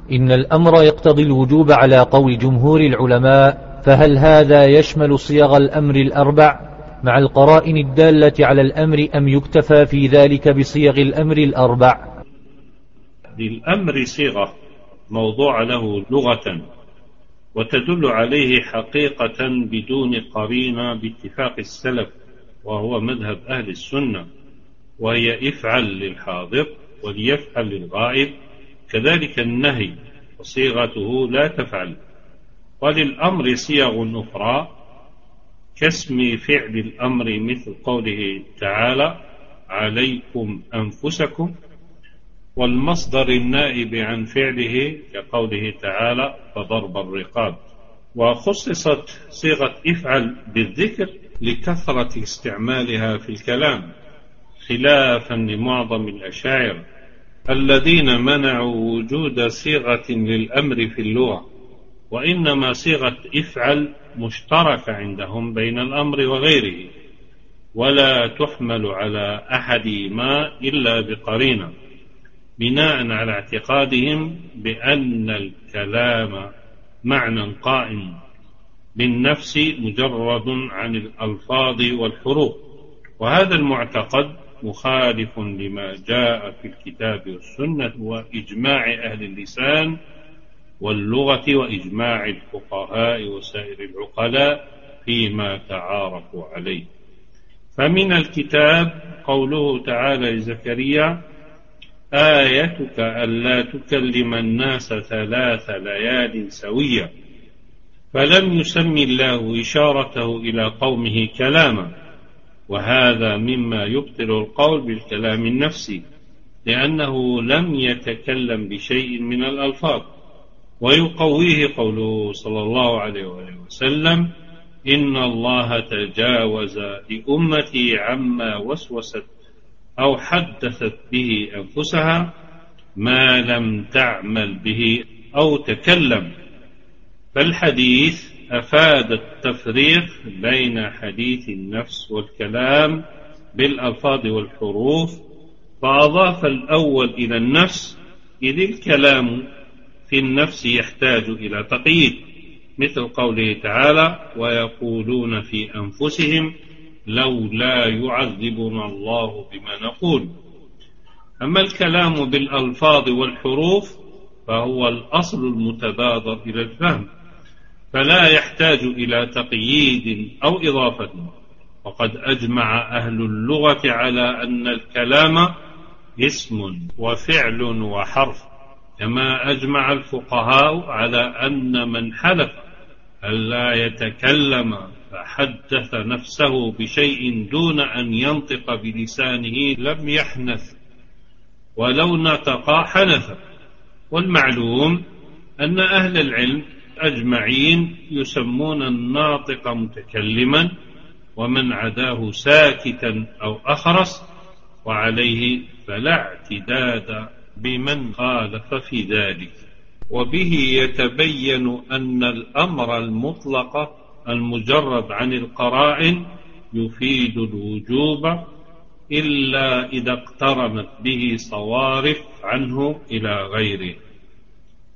إن الأمر يقتضي الوجوب على قول جمهور العلماء، فهل هذا يشمل صيغ الأمر الأربع مع القرائن الدالة على الأمر، أم يكتفى في ذلك بصيغ الأمر الأربع؟ للأمر صيغة موضوع له لغة وتدل عليه حقيقة بدون قرينة باتفاق السلف، وهو مذهب أهل السنة، وهي افعل للحاضر وليفعل للغائب. كذلك النهي وصيغته لا تفعل. وللأمر صيغ أخرى كاسم فعل الأمر، مثل قوله تعالى عليكم أنفسكم، والمصدر النائب عن فعله كقوله تعالى فضرب الرقاب. وخصصت صيغة افعل بالذكر لكثرة استعمالها في الكلام، خلافا لمعظم الأشاعرة الذين منعوا وجود صيغة للأمر في اللغة، وإنما صيغة افعل مشتركة عندهم بين الأمر وغيره، ولا تحمل على أحدهما إلا بقرينة، بناء على اعتقادهم بأن الكلام معنى قائم بالنفس مجرد عن الألفاظ والحروف. وهذا المعتقد مخالف لما جاء في الكتاب والسنة وإجماع أهل اللسان واللغة وإجماع الفقهاء وسائر العقلاء فيما تعارفوا عليه. فمن الكتاب قوله تعالى لزكريا آيتك ألا تكلم الناس 3 ليال سويا، فلم يسمي الله إشارته إلى قومه كلاما، وهذا مما يبطل القول بالكلام النفسي، لأنه لم يتكلم بشيء من الألفاظ. ويقويه قوله صلى الله عليه وسلم إن الله تجاوز لأمتي عما وسوست أو حدثت به أنفسها ما لم تعمل به أو تكلم. فالحديث أفاد التفريق بين حديث النفس والكلام بالألفاظ والحروف، فأضاف الأول إلى النفس، إذ الكلام في النفس يحتاج إلى تقييد، مثل قوله تعالى ويقولون في أنفسهم لولا يعذبنا الله بما نقول. أما الكلام بالألفاظ والحروف فهو الأصل المتبادر إلى الفهم، فلا يحتاج إلى تقييد أو إضافة. وقد أجمع أهل اللغة على أن الكلام اسم وفعل وحرف، كما أجمع الفقهاء على أن من حلف ألا يتكلم فحدث نفسه بشيء دون أن ينطق بلسانه لم يحنث، ولو نطق حنث. والمعلوم أن أهل العلم أجمعين يسمون الناطق متكلما، ومن عداه ساكتا أو أخرس، وعليه فلا اعتداد بمن خالف في ذلك. وبه يتبين أن الأمر المطلق المجرد عن القرائن يفيد الوجوب إلا إذا اقترنت به صوارف عنه إلى غيره.